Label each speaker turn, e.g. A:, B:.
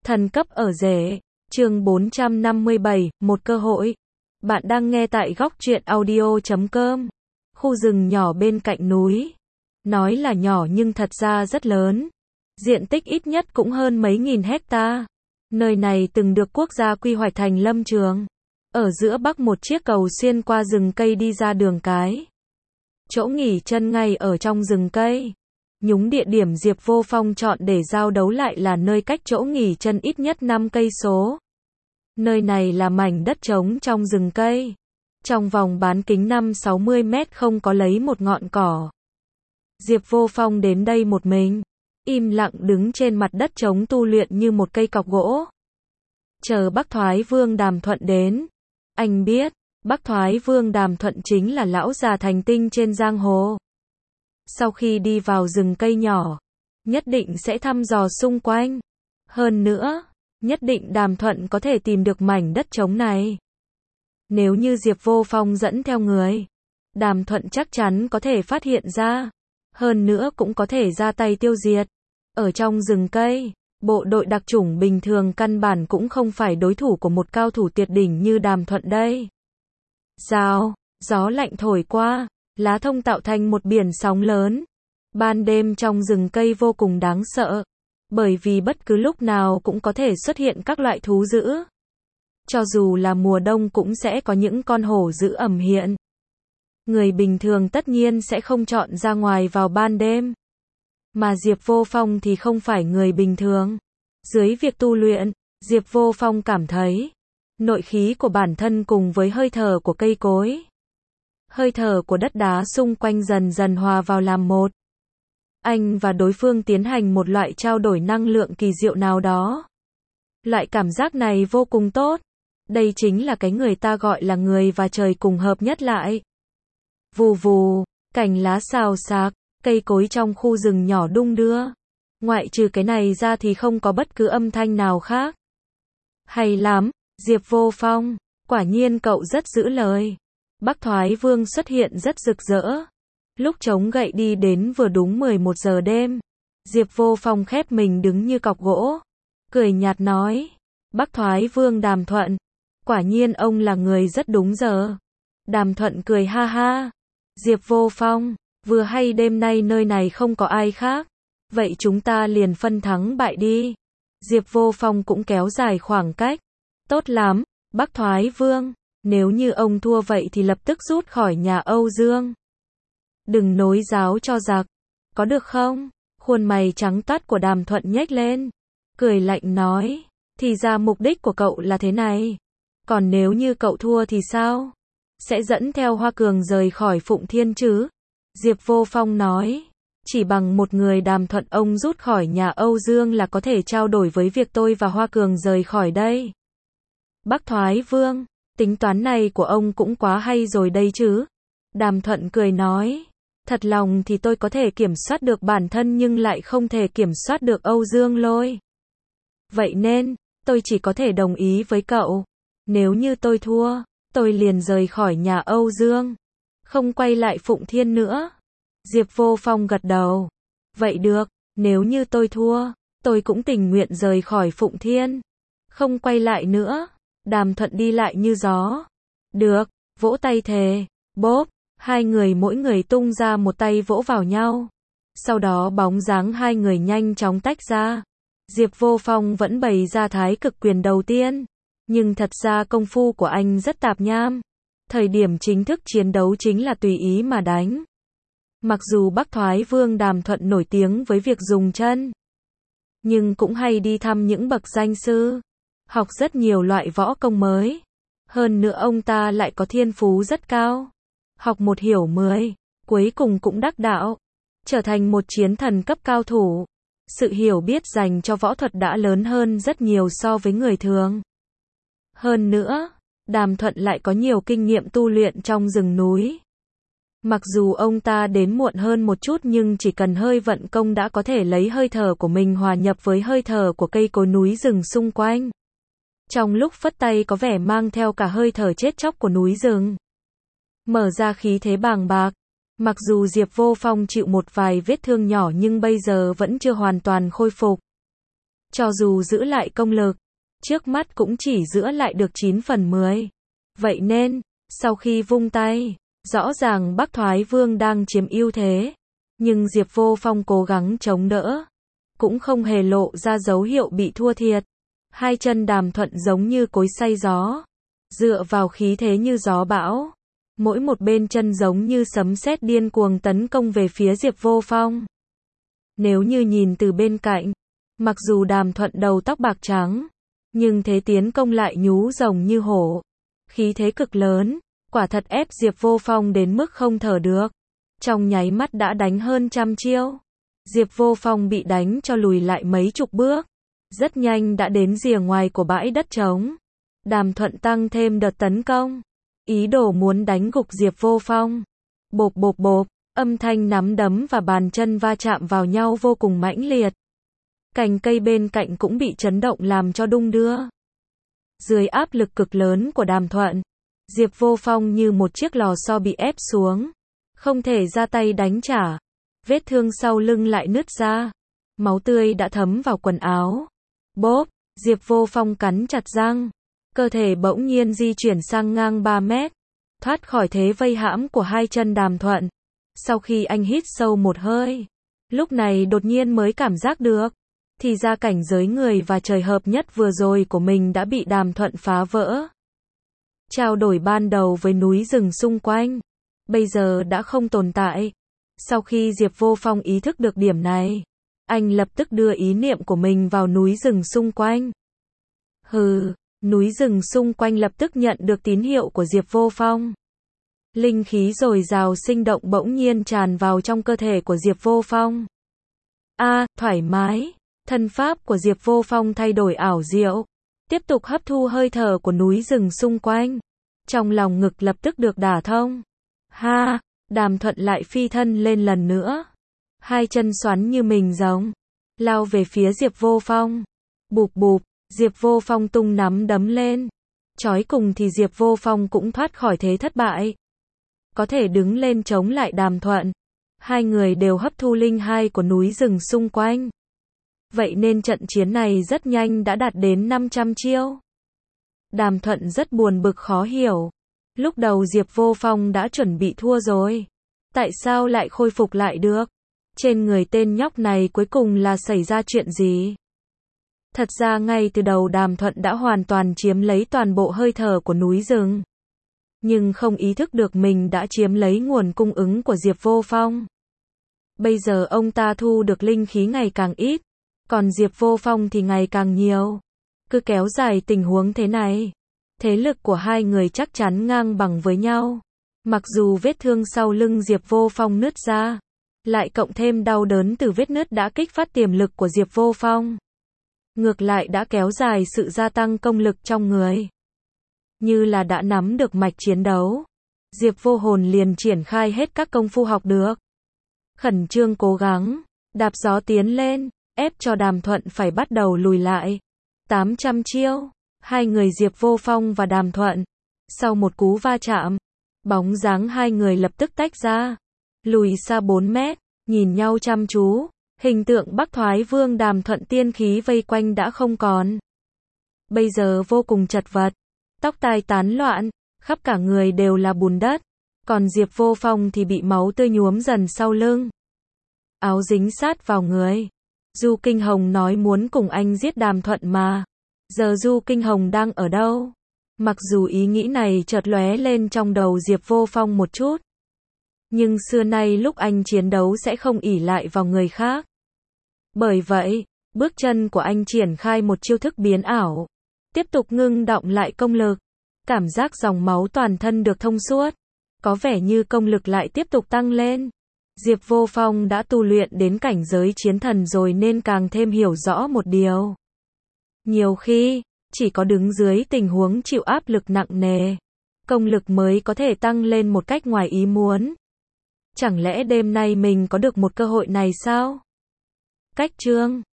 A: Thần cấp ở rể. Chương 457, một cơ hội. Bạn đang nghe tại góc truyện audio.com. Khu rừng nhỏ bên cạnh núi. Nói là nhỏ nhưng thật ra rất lớn. Diện tích ít nhất cũng hơn mấy nghìn hecta. Nơi này từng được quốc gia quy hoạch thành lâm trường. Ở giữa bắc một chiếc cầu xuyên qua rừng cây đi ra đường cái. Chỗ nghỉ chân ngay ở trong rừng cây. Nhúng địa điểm Diệp Vô Phong chọn để giao đấu lại là nơi cách chỗ nghỉ chân ít nhất 5 cây số. Nơi này là mảnh đất trống trong rừng cây. Trong vòng bán kính 5-60 mét không có lấy một ngọn cỏ. Diệp Vô Phong đến đây một mình, im lặng đứng trên mặt đất trống tu luyện như một cây cọc gỗ. Chờ Bắc Thoái Vương Đàm Thuận đến. Anh biết, Bắc Thoái Vương Đàm Thuận chính là lão già thành tinh trên giang hồ. Sau khi đi vào rừng cây nhỏ, nhất định sẽ thăm dò xung quanh. Hơn nữa, nhất định Đàm Thuận có thể tìm được mảnh đất trống này. Nếu như Diệp Vô Phong dẫn theo người, Đàm Thuận chắc chắn có thể phát hiện ra. Hơn nữa cũng có thể ra tay tiêu diệt. Ở trong rừng cây, bộ đội đặc chủng bình thường căn bản cũng không phải đối thủ của một cao thủ tuyệt đỉnh như Đàm Thuận đây. Rào, gió lạnh thổi qua, lá thông tạo thành một biển sóng lớn. Ban đêm trong rừng cây vô cùng đáng sợ, bởi vì bất cứ lúc nào cũng có thể xuất hiện các loại thú dữ. Cho dù là mùa đông cũng sẽ có những con hổ dữ ẩn hiện. Người bình thường tất nhiên sẽ không chọn ra ngoài vào ban đêm. Mà Diệp Vô Phong thì không phải người bình thường. Dưới việc tu luyện, Diệp Vô Phong cảm thấy nội khí của bản thân cùng với hơi thở của cây cối, hơi thở của đất đá xung quanh dần dần hòa vào làm một. Anh và đối phương tiến hành một loại trao đổi năng lượng kỳ diệu nào đó. Loại cảm giác này vô cùng tốt. Đây chính là cái người ta gọi là người và trời cùng hợp nhất lại. Vù vù, cành lá xào xạc, cây cối trong khu rừng nhỏ đung đưa. Ngoại trừ cái này ra thì không có bất cứ âm thanh nào khác. Hay lắm, Diệp Vô Phong, quả nhiên cậu rất giữ lời. Bắc Thoái Vương xuất hiện rất rực rỡ. Lúc chống gậy đi đến vừa đúng 11 giờ đêm. Diệp Vô Phong khép mình đứng như cọc gỗ. Cười nhạt nói, Bắc Thoái Vương Đàm Thuận, quả nhiên ông là người rất đúng giờ. Đàm Thuận cười ha ha. Diệp Vô Phong, vừa hay đêm nay nơi này không có ai khác. Vậy chúng ta liền phân thắng bại đi. Diệp Vô Phong cũng kéo dài khoảng cách. Tốt lắm, Bắc Thoái Vương, nếu như ông thua vậy thì lập tức rút khỏi nhà Âu Dương. Đừng nối giáo cho giặc, có được không? Khuôn mày trắng toát của Đàm Thuận nhếch lên, cười lạnh nói, thì ra mục đích của cậu là thế này. Còn nếu như cậu thua thì sao? Sẽ dẫn theo Hoa Cường rời khỏi Phụng Thiên chứ? Diệp Vô Phong nói, chỉ bằng một người Đàm Thuận ông rút khỏi nhà Âu Dương là có thể trao đổi với việc tôi và Hoa Cường rời khỏi đây. Bắc Thoái Vương, tính toán này của ông cũng quá hay rồi đây chứ? Đàm Thuận cười nói, thật lòng thì tôi có thể kiểm soát được bản thân nhưng lại không thể kiểm soát được Âu Dương Lôi. Vậy nên, tôi chỉ có thể đồng ý với cậu. Nếu như tôi thua, tôi liền rời khỏi nhà Âu Dương, không quay lại Phụng Thiên nữa. Diệp Vô Phong gật đầu. Vậy được, nếu như tôi thua, tôi cũng tình nguyện rời khỏi Phụng Thiên, không quay lại nữa. Đàm Thuận đi lại như gió. Được, vỗ tay thề. Bốp, hai người mỗi người tung ra một tay vỗ vào nhau. Sau đó bóng dáng hai người nhanh chóng tách ra. Diệp Vô Phong vẫn bày ra thái cực quyền đầu tiên. Nhưng thật ra công phu của anh rất tạp nham. Thời điểm chính thức chiến đấu chính là tùy ý mà đánh. Mặc dù Bắc Thoái Vương Đàm Thuận nổi tiếng với việc dùng chân, nhưng cũng hay đi thăm những bậc danh sư, học rất nhiều loại võ công mới. Hơn nữa ông ta lại có thiên phú rất cao. Học một hiểu 10, cuối cùng cũng đắc đạo, trở thành một chiến thần cấp cao thủ. Sự hiểu biết dành cho võ thuật đã lớn hơn rất nhiều so với người thường. Hơn nữa, Đàm Thuận lại có nhiều kinh nghiệm tu luyện trong rừng núi. Mặc dù ông ta đến muộn hơn một chút nhưng chỉ cần hơi vận công đã có thể lấy hơi thở của mình hòa nhập với hơi thở của cây cối núi rừng xung quanh. Trong lúc phất tay có vẻ mang theo cả hơi thở chết chóc của núi rừng. Mở ra khí thế bàng bạc. Mặc dù Diệp Vô Phong chịu một vài vết thương nhỏ nhưng bây giờ vẫn chưa hoàn toàn khôi phục. Cho dù giữ lại công lực, trước mắt cũng chỉ giữ lại được 9 phần 10. Vậy nên, sau khi vung tay, rõ ràng Bắc Thoái Vương đang chiếm ưu thế. Nhưng Diệp Vô Phong cố gắng chống đỡ, cũng không hề lộ ra dấu hiệu bị thua thiệt. Hai chân Đàm Thuận giống như cối xay gió, dựa vào khí thế như gió bão. Mỗi một bên chân giống như sấm sét điên cuồng tấn công về phía Diệp Vô Phong. Nếu như nhìn từ bên cạnh, mặc dù Đàm Thuận đầu tóc bạc trắng, nhưng thế tiến công lại nhú rồng như hổ. Khí thế cực lớn, quả thật ép Diệp Vô Phong đến mức không thở được. Trong nháy mắt đã đánh hơn trăm chiêu. Diệp Vô Phong bị đánh cho lùi lại mấy chục bước. Rất nhanh đã đến rìa ngoài của bãi đất trống. Đàm Thuận tăng thêm đợt tấn công, ý đồ muốn đánh gục Diệp Vô Phong. Bộp bộp bộp, âm thanh nắm đấm và bàn chân va chạm vào nhau vô cùng mãnh liệt. Cành cây bên cạnh cũng bị chấn động làm cho đung đưa. Dưới áp lực cực lớn của Đàm Thuận, Diệp Vô Phong như một chiếc lò xo bị ép xuống, không thể ra tay đánh trả. Vết thương sau lưng lại nứt ra, máu tươi đã thấm vào quần áo. Bốp, Diệp Vô Phong cắn chặt răng, cơ thể bỗng nhiên di chuyển sang ngang 3 mét, thoát khỏi thế vây hãm của hai chân Đàm Thuận. Sau khi anh hít sâu một hơi, lúc này đột nhiên mới cảm giác được, thì ra cảnh giới người và trời hợp nhất vừa rồi của mình đã bị Đàm Thuận phá vỡ. Trao đổi ban đầu với núi rừng xung quanh, bây giờ đã không tồn tại. Sau khi Diệp Vô Phong ý thức được điểm này, anh lập tức đưa ý niệm của mình vào núi rừng xung quanh. Hừ, núi rừng xung quanh lập tức nhận được tín hiệu của Diệp Vô Phong. Linh khí dồi dào sinh động bỗng nhiên tràn vào trong cơ thể của Diệp Vô Phong. Thoải mái. Thân pháp của Diệp Vô Phong thay đổi ảo diệu, tiếp tục hấp thu hơi thở của núi rừng xung quanh. Trong lòng ngực lập tức được đả thông. Đàm Thuận lại phi thân lên lần nữa. Hai chân xoắn như mình rồng, lao về phía Diệp Vô Phong. Bụp bụp, Diệp Vô Phong tung nắm đấm lên. Chói cùng thì Diệp Vô Phong cũng thoát khỏi thế thất bại. Có thể đứng lên chống lại Đàm Thuận. Hai người đều hấp thu linh hai của núi rừng xung quanh. Vậy nên trận chiến này rất nhanh đã đạt đến 500 chiêu. Đàm Thuận rất buồn bực khó hiểu. Lúc đầu Diệp Vô Phong đã chuẩn bị thua rồi. Tại sao lại khôi phục lại được? Trên người tên nhóc này cuối cùng là xảy ra chuyện gì? Thật ra ngay từ đầu Đàm Thuận đã hoàn toàn chiếm lấy toàn bộ hơi thở của núi rừng. Nhưng không ý thức được mình đã chiếm lấy nguồn cung ứng của Diệp Vô Phong. Bây giờ ông ta thu được linh khí ngày càng ít, còn Diệp Vô Phong thì ngày càng nhiều. Cứ kéo dài tình huống thế này, thế lực của hai người chắc chắn ngang bằng với nhau. Mặc dù vết thương sau lưng Diệp Vô Phong nứt ra, lại cộng thêm đau đớn từ vết nứt đã kích phát tiềm lực của Diệp Vô Phong. Ngược lại đã kéo dài sự gia tăng công lực trong người. Như là đã nắm được mạch chiến đấu, Diệp Vô Hồn liền triển khai hết các công phu học được. Khẩn trương cố gắng, đạp gió tiến lên, ép cho Đàm Thuận phải bắt đầu lùi lại. 800 chiêu, hai người Diệp Vô Phong và Đàm Thuận. Sau một cú va chạm, bóng dáng hai người lập tức tách ra, lùi xa 4 mét, nhìn nhau chăm chú. Hình tượng Bắc Thoái Vương Đàm Thuận tiên khí vây quanh đã không còn. Bây giờ vô cùng chật vật, tóc tai tán loạn, khắp cả người đều là bùn đất. Còn Diệp Vô Phong thì bị máu tươi nhuốm dần sau lưng. Áo dính sát vào người. Du Kinh Hồng nói muốn cùng anh giết Đàm Thuận mà. Giờ Du Kinh Hồng đang ở đâu? Mặc dù ý nghĩ này chợt lóe lên trong đầu Diệp Vô Phong một chút. Nhưng xưa nay lúc anh chiến đấu sẽ không ỷ lại vào người khác. Bởi vậy, bước chân của anh triển khai một chiêu thức biến ảo. Tiếp tục ngưng đọng lại công lực. Cảm giác dòng máu toàn thân được thông suốt. Có vẻ như công lực lại tiếp tục tăng lên. Diệp Vô Phong đã tu luyện đến cảnh giới chiến thần rồi nên càng thêm hiểu rõ một điều. Nhiều khi, chỉ có đứng dưới tình huống chịu áp lực nặng nề, công lực mới có thể tăng lên một cách ngoài ý muốn. Chẳng lẽ đêm nay mình có được một cơ hội này sao? Cách chương